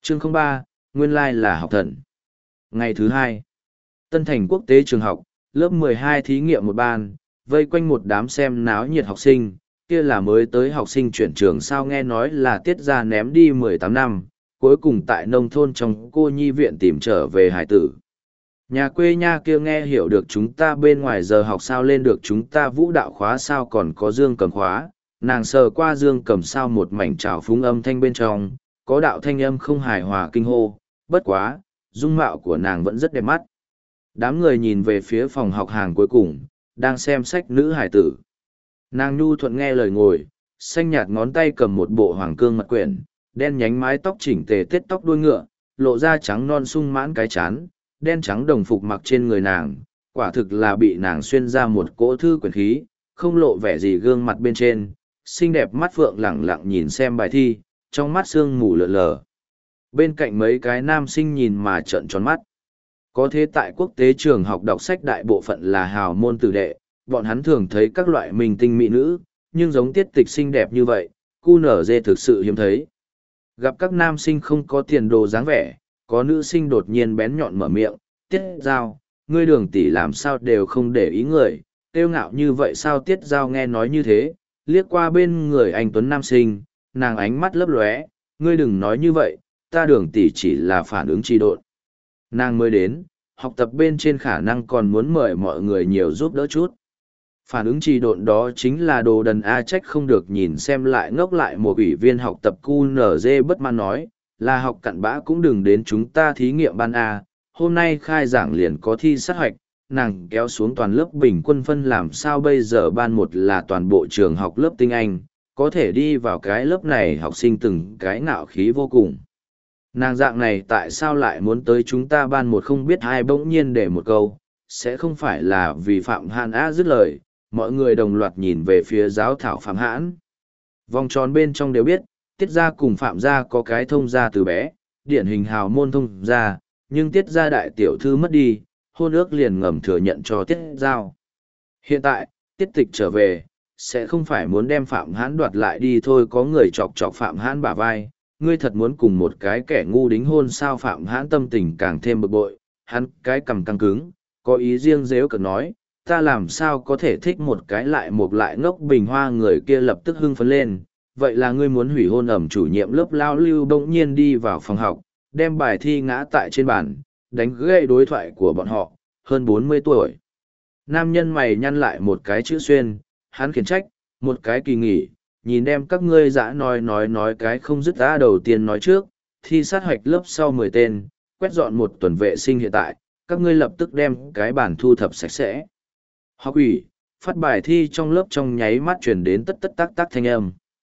Chương 03, nguyên lai là học thần. Ngày thứ hai, Tân Thành Quốc tế trường học, lớp 12 thí nghiệm một ban, vây quanh một đám xem náo nhiệt học sinh, kia là mới tới học sinh chuyển trường sao nghe nói là tiết ra ném đi 18 năm, cuối cùng tại nông thôn trong cô nhi viện tìm trở về hải tử. Nhà quê nha kia nghe hiểu được chúng ta bên ngoài giờ học sao lên được chúng ta vũ đạo khóa sao còn có dương cầm khóa, nàng sờ qua dương cầm sao một mảnh trào phúng âm thanh bên trong, có đạo thanh âm không hài hòa kinh hô, bất quá, dung mạo của nàng vẫn rất đẹp mắt. Đám người nhìn về phía phòng học hàng cuối cùng, đang xem sách nữ hải tử. Nàng nhu thuận nghe lời ngồi, xanh nhạt ngón tay cầm một bộ hoàng cương mật quyển, đen nhánh mái tóc chỉnh tề tết tóc đuôi ngựa, lộ ra trắng non sung mãn cái chán, đen trắng đồng phục mặc trên người nàng, quả thực là bị nàng xuyên ra một cỗ thư quyển khí, không lộ vẻ gì gương mặt bên trên, xinh đẹp mắt phượng lẳng lặng nhìn xem bài thi, trong mắt sương mù lợn lờ. Bên cạnh mấy cái nam sinh nhìn mà trợn tròn mắt. Có thế tại quốc tế trường học đọc sách đại bộ phận là hào môn tử đệ, bọn hắn thường thấy các loại minh tinh mỹ nữ, nhưng giống tiết tịch xinh đẹp như vậy, QNZ thực sự hiếm thấy. Gặp các nam sinh không có tiền đồ dáng vẻ, có nữ sinh đột nhiên bén nhọn mở miệng, Tiết Giao, ngươi Đường tỷ làm sao đều không để ý người, tiêu ngạo như vậy sao Tiết Giao nghe nói như thế, liếc qua bên người anh Tuấn nam sinh, nàng ánh mắt lấp lóe, ngươi đừng nói như vậy, ta Đường tỷ chỉ là phản ứng trì độn. Nàng mới đến, học tập bên trên khả năng còn muốn mời mọi người nhiều giúp đỡ chút. Phản ứng trì độn đó chính là đồ đần A trách không được nhìn xem lại ngốc lại một ủy viên học tập QNZ bất mãn nói, là học cặn bã cũng đừng đến chúng ta thí nghiệm ban A, hôm nay khai giảng liền có thi sát hoạch, nàng kéo xuống toàn lớp bình quân phân làm sao bây giờ ban một là toàn bộ trường học lớp tinh Anh, có thể đi vào cái lớp này học sinh từng cái ngạo khí vô cùng. Nàng dạng này tại sao lại muốn tới chúng ta ban một không biết ai bỗng nhiên để một câu, sẽ không phải là vì Phạm Hãn A dứt lời, mọi người đồng loạt nhìn về phía giáo thảo Phạm Hãn. Vòng tròn bên trong đều biết, Tiết gia cùng Phạm gia có cái thông gia từ bé, điển hình hào môn thông gia, nhưng Tiết gia đại tiểu thư mất đi, hôn ước liền ngầm thừa nhận cho Tiết Giao. Hiện tại, Tiết Tịch trở về, sẽ không phải muốn đem Phạm Hãn đoạt lại đi thôi, có người chọc chọc Phạm Hãn bả vai, ngươi thật muốn cùng một cái kẻ ngu đính hôn sao? Phạm Hãn tâm tình càng thêm bực bội, hắn cái cằm căng cứng, có ý riêng dếu cợt nói, ta làm sao có thể thích một cái lại một lại ngốc bình hoa. Người kia lập tức hưng phấn lên, vậy là ngươi muốn hủy hôn ẩm. Chủ nhiệm lớp Lao Lưu bỗng nhiên đi vào phòng học, đem bài thi ngã tại trên bàn, đánh gãy đối thoại của bọn họ, hơn 40 tuổi. Nam nhân mày nhăn lại một cái chữ xuyên, hắn khiển trách, một cái kỳ nghỉ, nhìn đem các ngươi dã nói cái không dứt ra. Đầu tiên nói trước, thi sát hoạch lớp sau 10 tên, quét dọn một tuần vệ sinh hiện tại, các ngươi lập tức đem cái bản thu thập sạch sẽ. Học ủy, phát bài thi trong lớp trong nháy mắt chuyển đến tất tất tác tác thanh âm.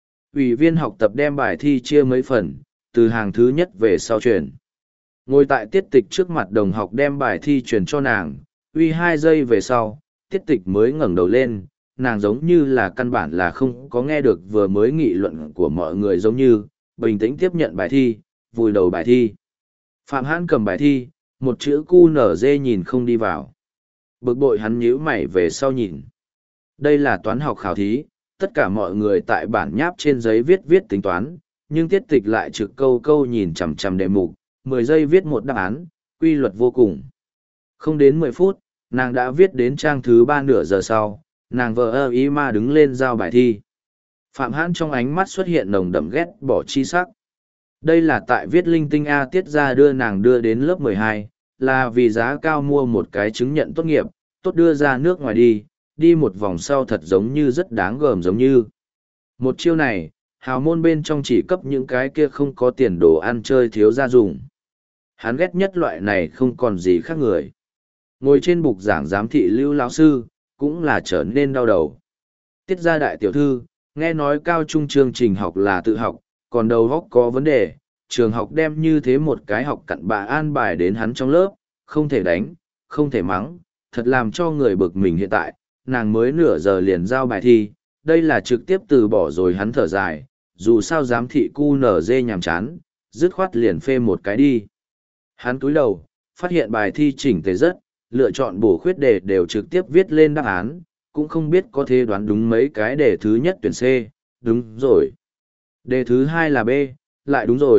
Ủy viên học tập đem bài thi chia mấy phần, từ hàng thứ nhất về sau chuyển. Ngồi tại Tiết Tịch trước mặt đồng học đem bài thi truyền cho nàng, uy 2 giây về sau, Tiết Tịch mới ngẩng đầu lên, nàng giống như là căn bản là không có nghe được vừa mới nghị luận của mọi người, giống như bình tĩnh tiếp nhận bài thi, vùi đầu bài thi. Phạm Hãn cầm bài thi, một chữ QNZ nhìn không đi vào. Bực bội hắn nhíu mày về sau nhìn. Đây là toán học khảo thí, tất cả mọi người tại bản nháp trên giấy viết tính toán, nhưng Tiết Tịch lại trực câu câu nhìn chằm chằm đề mục, 10 giây viết một đáp án, quy luật vô cùng. Không đến 10 phút, nàng đã viết đến trang thứ 3. Nửa giờ sau, nàng vờ ý mà đứng lên giao bài thi. Phạm Hãn trong ánh mắt xuất hiện nồng đậm ghét bỏ chi sắc. Đây là tại viết linh tinh A. Tiết ra đưa nàng đưa đến lớp 12, là vì giá cao mua một cái chứng nhận tốt nghiệp, tốt đưa ra nước ngoài đi một vòng sau thật giống như rất đáng gờm giống như. Một chiêu này, hào môn bên trong chỉ cấp những cái kia không có tiền đồ ăn chơi thiếu gia dùng. Hắn ghét nhất loại này không còn gì khác người. Ngồi trên bục giảng giám thị Lưu lão sư, cũng là trở nên đau đầu. Tiết gia đại tiểu thư, nghe nói cao trung chương trình học là tự học, còn đầu óc có vấn đề, trường học đem như thế một cái học cặn bã an bài đến hắn trong lớp, không thể đánh, không thể mắng, thật làm cho người bực mình. Hiện tại, nàng mới nửa giờ liền giao bài thi, đây là trực tiếp từ bỏ rồi. Hắn thở dài, dù sao giám thị QNZ nhàm chán, dứt khoát liền phê một cái đi. Hắn cúi đầu, phát hiện bài thi chỉnh tề rất, lựa chọn bổ khuyết đề đều trực tiếp viết lên đáp án, cũng không biết có thể đoán đúng mấy cái. Đề thứ nhất tuyển C, đúng rồi. Đề thứ 2 là B, lại đúng rồi.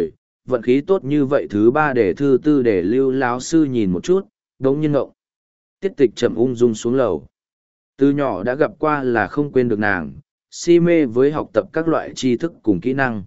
vận khí tốt như vậy thứ ba để thứ tư để lưu láo sư nhìn một chút, đống nhiên ngộng. Tiết tịch chậm ung dung xuống lầu. Từ nhỏ đã gặp qua là không quên được nàng, si mê với học tập các loại tri thức cùng kỹ năng.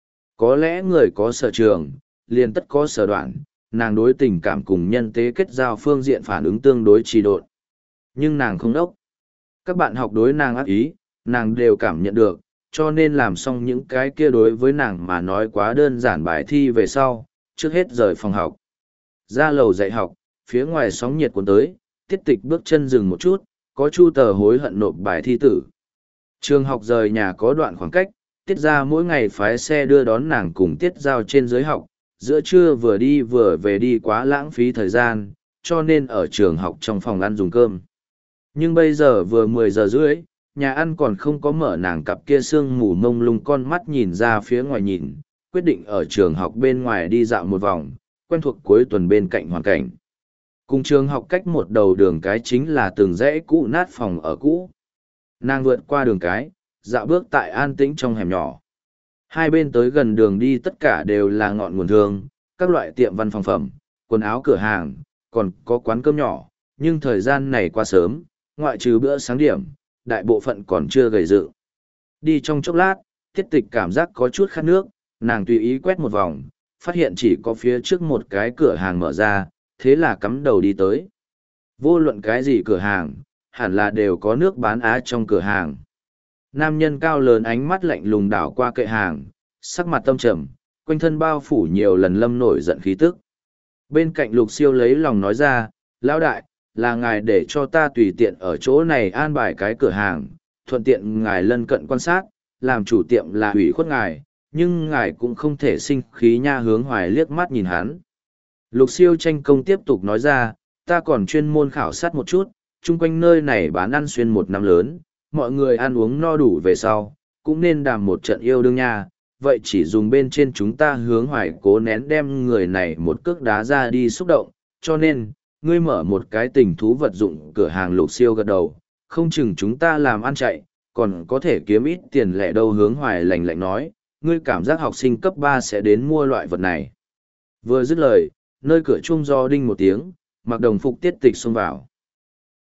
Có lẽ người có sở trường, liền tất có sở đoạn, nàng đối tình cảm cùng nhân tế kết giao phương diện phản ứng tương đối trì độn. Nhưng nàng không đốc. Các bạn học đối nàng ác ý, nàng đều cảm nhận được, cho nên làm xong những cái kia đối với nàng mà nói quá đơn giản bài thi về sau, trước hết rời phòng học. Ra lầu dạy học, phía ngoài sóng nhiệt cuốn tới, tiết tịch bước chân dừng một chút, có chu tờ hối hận nộp bài thi tử. Trường học rời nhà có đoạn khoảng cách, tiết ra mỗi ngày phái xe đưa đón nàng cùng tiết giao trên dưới học, giữa trưa vừa đi vừa về đi quá lãng phí thời gian, cho nên ở trường học trong phòng ăn dùng cơm. Nhưng bây giờ vừa 10 giờ rưỡi, nhà ăn còn không có mở, nàng cặp kia sương mù mông lung con mắt nhìn ra phía ngoài nhìn, quyết định ở trường học bên ngoài đi dạo một vòng, quen thuộc cuối tuần bên cạnh hoàn cảnh. Cùng trường học cách một đầu đường cái chính là từng dãy cũ nát phòng ở cũ. Nàng vượt qua đường cái, dạo bước tại an tĩnh trong hẻm nhỏ. Hai bên tới gần đường đi tất cả đều là ngọn nguồn thương, các loại tiệm văn phòng phẩm, quần áo cửa hàng, còn có quán cơm nhỏ, nhưng thời gian này qua sớm, ngoại trừ bữa sáng điểm, đại bộ phận còn chưa gầy dựng. Đi trong chốc lát, tiết tịch cảm giác có chút khát nước, nàng tùy ý quét một vòng, phát hiện chỉ có phía trước một cái cửa hàng mở ra, thế là cắm đầu đi tới. Vô luận cái gì cửa hàng, hẳn là đều có nước bán á trong cửa hàng. Nam nhân cao lớn ánh mắt lạnh lùng đảo qua kệ hàng, sắc mặt tâm trầm, quanh thân bao phủ nhiều lần lâm nổi giận khí tức. Bên cạnh Lục Siêu lấy lòng nói ra, lão đại, là ngài để cho ta tùy tiện ở chỗ này an bài cái cửa hàng, thuận tiện ngài lân cận quan sát, làm chủ tiệm là ủy khuất ngài, nhưng ngài cũng không thể sinh khí nha. Hướng Hoài liếc mắt nhìn hắn. Lục Siêu tranh công tiếp tục nói ra, ta còn chuyên môn khảo sát một chút, chung quanh nơi này bán ăn xuyên một năm lớn, mọi người ăn uống no đủ về sau, cũng nên đàm một trận yêu đương nha. Vậy chỉ dùng bên trên chúng ta Hướng Hoài cố nén đem người này một cước đá ra đi xúc động, cho nên, ngươi mở một cái tình thú vật dụng cửa hàng. Lục Siêu gật đầu, không chừng chúng ta làm ăn chạy, còn có thể kiếm ít tiền lẻ đâu. Hướng Hoài lạnh lạnh nói, ngươi cảm giác học sinh cấp 3 sẽ đến mua loại vật này. Vừa dứt lời, nơi cửa chuông do đinh một tiếng, mặc đồng phục tiết tịch xông vào.